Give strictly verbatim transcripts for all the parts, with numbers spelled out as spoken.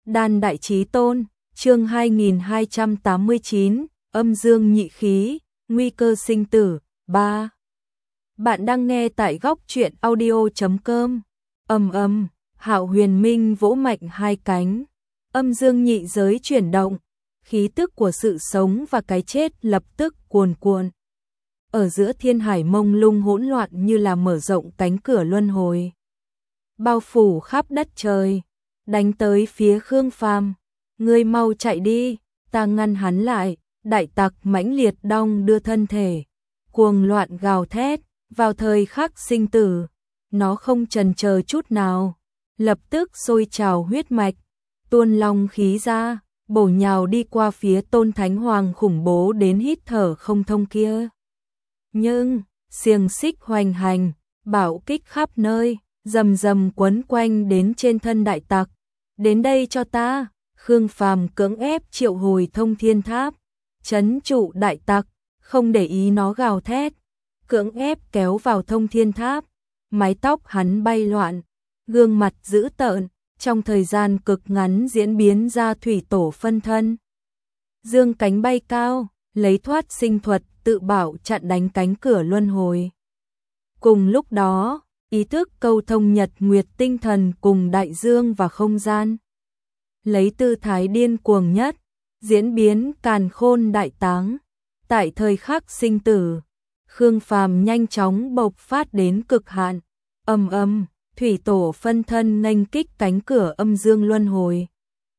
Đan Đại Chí Tôn, chương hai nghìn hai trăm tám mươi chín, âm dương nhị khí, nguy cơ sinh tử, ba. Bạn đang nghe tại góc truyện audio chấm com. Ầm ầm, Hạo Huyền Minh vỗ mạnh hai cánh, âm dương nhị giới chuyển động, khí tức của sự sống và cái chết lập tức cuồn cuộn. Ở giữa thiên hải mông lung hỗn loạn như là mở rộng cánh cửa luân hồi, bao phủ khắp đất trời, đánh tới phía Khương Phàm. Ngươi mau chạy đi, ta ngăn hắn lại. Đại tặc mãnh liệt đong đưa thân thể, cuồng loạn gào thét, vào thời khắc sinh tử, nó không chần chờ chút nào, lập tức sôi trào huyết mạch, tuôn long khí ra, bổ nhào đi qua phía Tôn Thánh Hoàng khủng bố đến hít thở không thông kia. Nhưng, xiềng xích hoành hành, bạo kích khắp nơi, rầm rầm quấn quanh đến trên thân đại tặc. Đến đây cho ta, Khương Phàm cưỡng ép triệu hồi thông thiên tháp, trấn trụ đại tặc, không để ý nó gào thét, cưỡng ép kéo vào thông thiên tháp. Mái tóc hắn bay loạn, gương mặt dữ tợn, trong thời gian cực ngắn diễn biến ra thủy tổ phân thân. Dương cánh bay cao, lấy thoát sinh thuật tự bảo chặn đánh cánh cửa luân hồi. Cùng lúc đó, ý thức câu thông nhật nguyệt tinh thần cùng đại dương và không gian, lấy tư thái điên cuồng nhất, diễn biến càn khôn đại táng. Tại thời khắc sinh tử, Khương Phàm nhanh chóng bộc phát đến cực hạn, ầm ầm, thủy tổ phân thân nghênh kích cánh cửa âm dương luân hồi.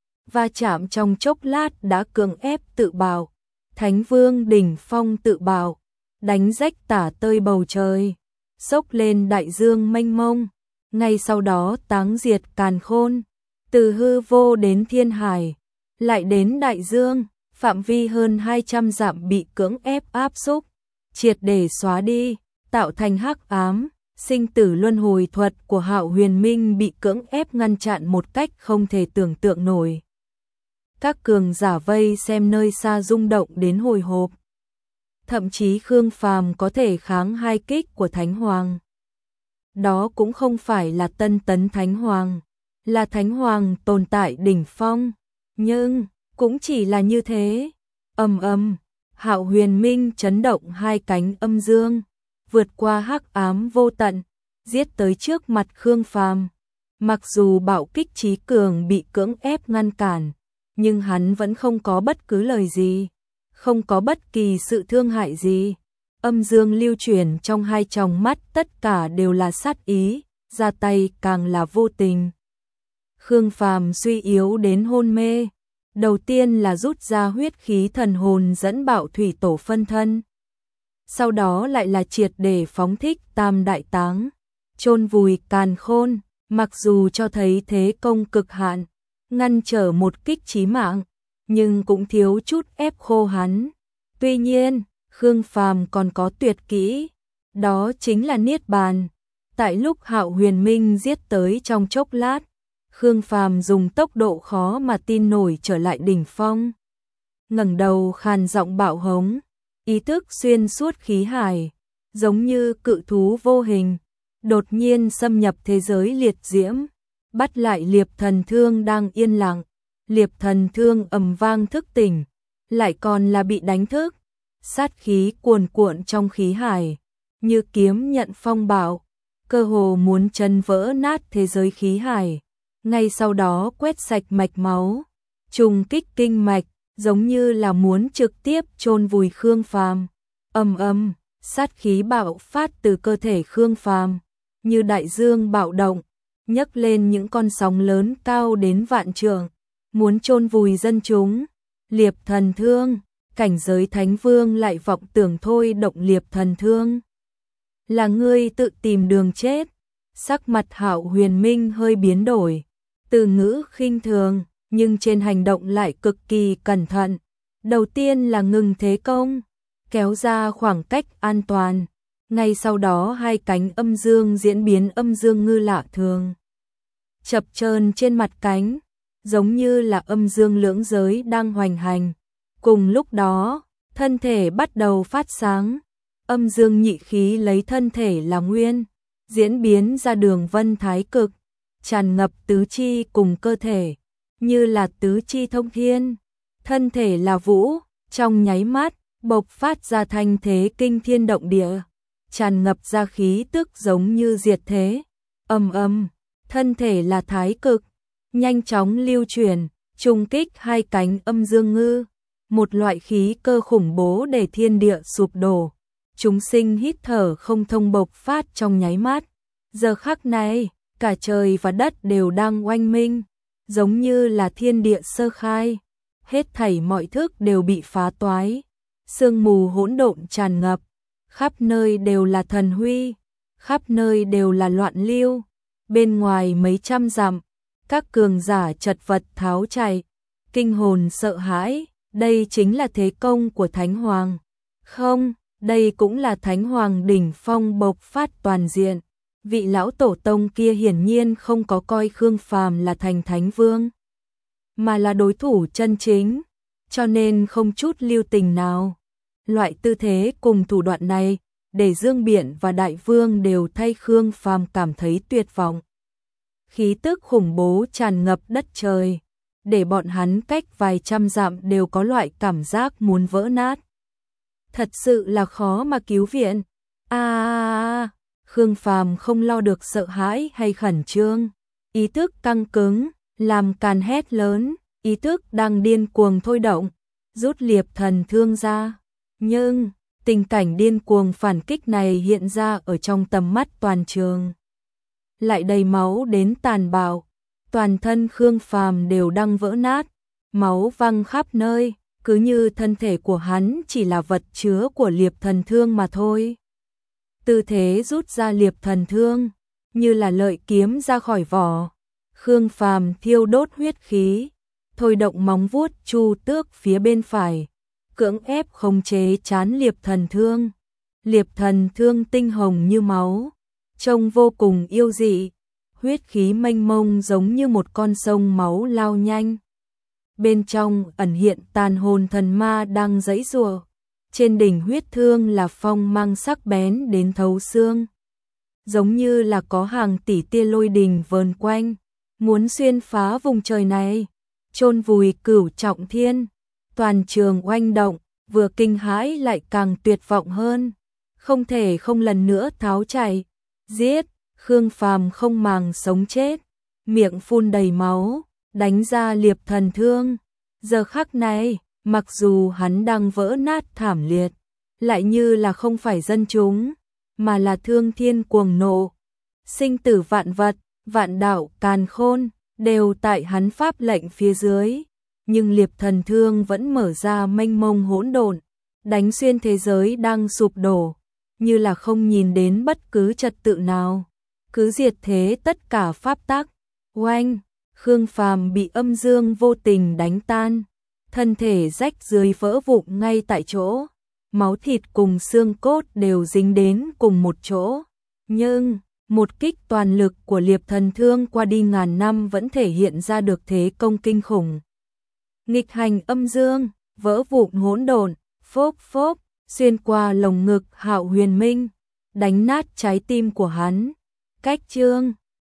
Va chạm trong chốc lát đã cưỡng ép tự bào, Thánh Vương đỉnh phong tự bào, đánh rách tả tơi bầu trời, xốc lên đại dương mênh mông, ngay sau đó táng diệt càn khôn, từ hư vô đến thiên hải, lại đến đại dương, phạm vi hơn hai trăm dặm bị cưỡng ép áp xúc, triệt để xóa đi, tạo thành hắc ám. Sinh tử luân hồi thuật của Hạo Huyền Minh bị cưỡng ép ngăn chặn một cách không thể tưởng tượng nổi. Các cường giả vây xem nơi xa rung động đến hồi hộp. Thậm chí Khương Phàm có thể kháng hai kích của Thánh Hoàng. Đó cũng không phải là tân tấn Thánh Hoàng, là Thánh Hoàng tồn tại đỉnh phong, nhưng cũng chỉ là như thế. Ầm ầm, Hạo Huyền Minh chấn động hai cánh âm dương, vượt qua hắc ám vô tận, giết tới trước mặt Khương Phàm. Mặc dù bạo kích chí cường bị cưỡng ép ngăn cản, nhưng hắn vẫn không có bất cứ lời gì, không có bất kỳ sự thương hại gì. Âm dương lưu chuyển trong hai tròng mắt, tất cả đều là sát ý, ra tay càng là vô tình. Khương Phàm suy yếu đến hôn mê, đầu tiên là rút ra huyết khí thần hồn dẫn bạo thủy tổ phân thân. Sau đó lại là triệt để phóng thích tam đại táng, chôn vùi càn khôn, mặc dù cho thấy thế công cực hạn, ngăn trở một kích chí mạng, nhưng cũng thiếu chút ép khô hắn. Tuy nhiên, Khương Phàm còn có tuyệt kỹ, đó chính là niết bàn. Tại lúc Hạo Huyền Minh giết tới trong chốc lát, Khương Phàm dùng tốc độ khó mà tin nổi trở lại đỉnh phong. Ngẩng đầu khàn giọng bạo hống, ý thức xuyên suốt khí hải, giống như cự thú vô hình, đột nhiên xâm nhập thế giới liệt diễm, bắt lại Liệp Thần Thương đang yên lặng. Liệp Thần Thương ầm vang thức tỉnh, lại còn là bị đánh thức, sát khí cuồn cuộn trong khí hải, như kiếm nhận phong bạo, cơ hồ muốn chấn vỡ nát thế giới khí hải. Ngay sau đó quét sạch mạch máu, trùng kích kinh mạch, giống như là muốn trực tiếp chôn vùi Khương Phàm. Ầm ầm, sát khí bạo phát từ cơ thể Khương Phàm, như đại dương bạo động, nhấc lên những con sóng lớn cao đến vạn trượng, muốn chôn vùi dân chúng. Liệp Thần Thương, cảnh giới Thánh Vương lại vọng tưởng thôi động Liệp Thần Thương. Là ngươi tự tìm đường chết. Sắc mặt Hạo Huyền Minh hơi biến đổi, từ ngữ khinh thường, nhưng trên hành động lại cực kỳ cẩn thận. Đầu tiên là ngừng thế công, kéo ra khoảng cách an toàn. Ngay sau đó hai cánh âm dương diễn biến âm dương ngư lạ thường, chập chờn trên mặt cánh, giống như là âm dương lưỡng giới đang hoành hành. Cùng lúc đó, thân thể bắt đầu phát sáng, âm dương nhị khí lấy thân thể là nguyên, diễn biến ra đường vân thái cực, tràn ngập tứ chi cùng cơ thể. như là tứ chi thông thiên, thân thể là vũ, trong nháy mắt, bộc phát ra thanh thế kinh thiên động địa, tràn ngập ra khí tức giống như diệt thế. Ầm ầm, thân thể là thái cực, nhanh chóng lưu chuyển, trùng kích hai cánh âm dương ngư, một loại khí cơ khủng bố để thiên địa sụp đổ. Chúng sinh hít thở không thông bộc phát trong nháy mắt. Giờ khắc này, cả trời và đất đều đang oanh minh, giống như là thiên địa sơ khai, hết thảy mọi thức đều bị phá toái. Sương mù hỗn độn tràn ngập, khắp nơi đều là thần huy, khắp nơi đều là loạn lưu. Bên ngoài mấy trăm dặm, các cường giả chật vật tháo chạy, kinh hồn sợ hãi, đây chính là thế công của Thánh Hoàng. Không, đây cũng là Thánh Hoàng đỉnh phong bộc phát toàn diện. Vị lão tổ tông kia hiển nhiên không có coi Khương Phàm là thành Thánh Vương, mà là đối thủ chân chính, cho nên không chút lưu tình nào. Loại tư thế cùng thủ đoạn này, để Dương Biện và Đại Vương đều thay Khương Phàm cảm thấy tuyệt vọng. Khí tức khủng bố tràn ngập đất trời, để bọn hắn cách vài trăm dặm đều có loại cảm giác muốn vỡ nát. Thật sự là khó mà cứu viện. A à, à, Khương Phàm không lo được sợ hãi hay khẩn trương, ý thức căng cứng, làm càn hét lớn, ý thức đang điên cuồng thôi động, rút liệp thần thương ra. Nhưng, tình cảnh điên cuồng phản kích này hiện ra ở trong tầm mắt toàn trường, lại đầy máu đến tàn bạo, toàn thân Khương Phàm đều đang vỡ nát, máu văng khắp nơi, cứ như thân thể của hắn chỉ là vật chứa của liệp thần thương mà thôi. Tư thế rút ra liệp thần thương, như là lợi kiếm ra khỏi vỏ. Khương Phàm thiêu đốt huyết khí, thôi động móng vuốt chu tước phía bên phải, cưỡng ép khống chế chán liệp thần thương. Liệp thần thương tinh hồng như máu, trông vô cùng yêu dị, huyết khí mênh mông giống như một con sông máu lao nhanh. Bên trong ẩn hiện tàn hồn thần ma đang giãy giụa. Trên đỉnh huyết thương là phong mang sắc bén đến thấu xương, giống như là có hàng tỷ tia lôi đình vờn quanh, muốn xuyên phá vùng trời này, chôn vùi cửu trọng thiên. Toàn trường oanh động, vừa kinh hãi lại càng tuyệt vọng hơn, không thể không lần nữa tháo chạy. Giết! Khương Phàm không màng sống chết, miệng phun đầy máu, đánh ra liệp thần thương. Giờ khắc này, mặc dù hắn đang vỡ nát thảm liệt, lại như là không phải dân chúng, mà là thương thiên cuồng nộ. Sinh tử vạn vật, vạn đạo càn khôn, đều tại hắn pháp lệnh phía dưới. Nhưng liệp thần thương vẫn mở ra mênh mông hỗn độn, đánh xuyên thế giới đang sụp đổ, như là không nhìn đến bất cứ trật tự nào, cứ diệt thế tất cả pháp tắc. Oanh! Khương Phàm bị âm dương vô tình đánh tan, thân thể rách dưới vỡ vụn ngay tại chỗ, máu thịt cùng xương cốt đều dính đến cùng một chỗ. Nhưng, một kích toàn lực của liệp thần thương qua đi ngàn năm vẫn thể hiện ra được thế công kinh khủng. Nghịch hành âm dương, vỡ vụn hỗn độn, phốp phốp, xuyên qua lồng ngực Hạo Huyền Minh, đánh nát trái tim của hắn. Cách chương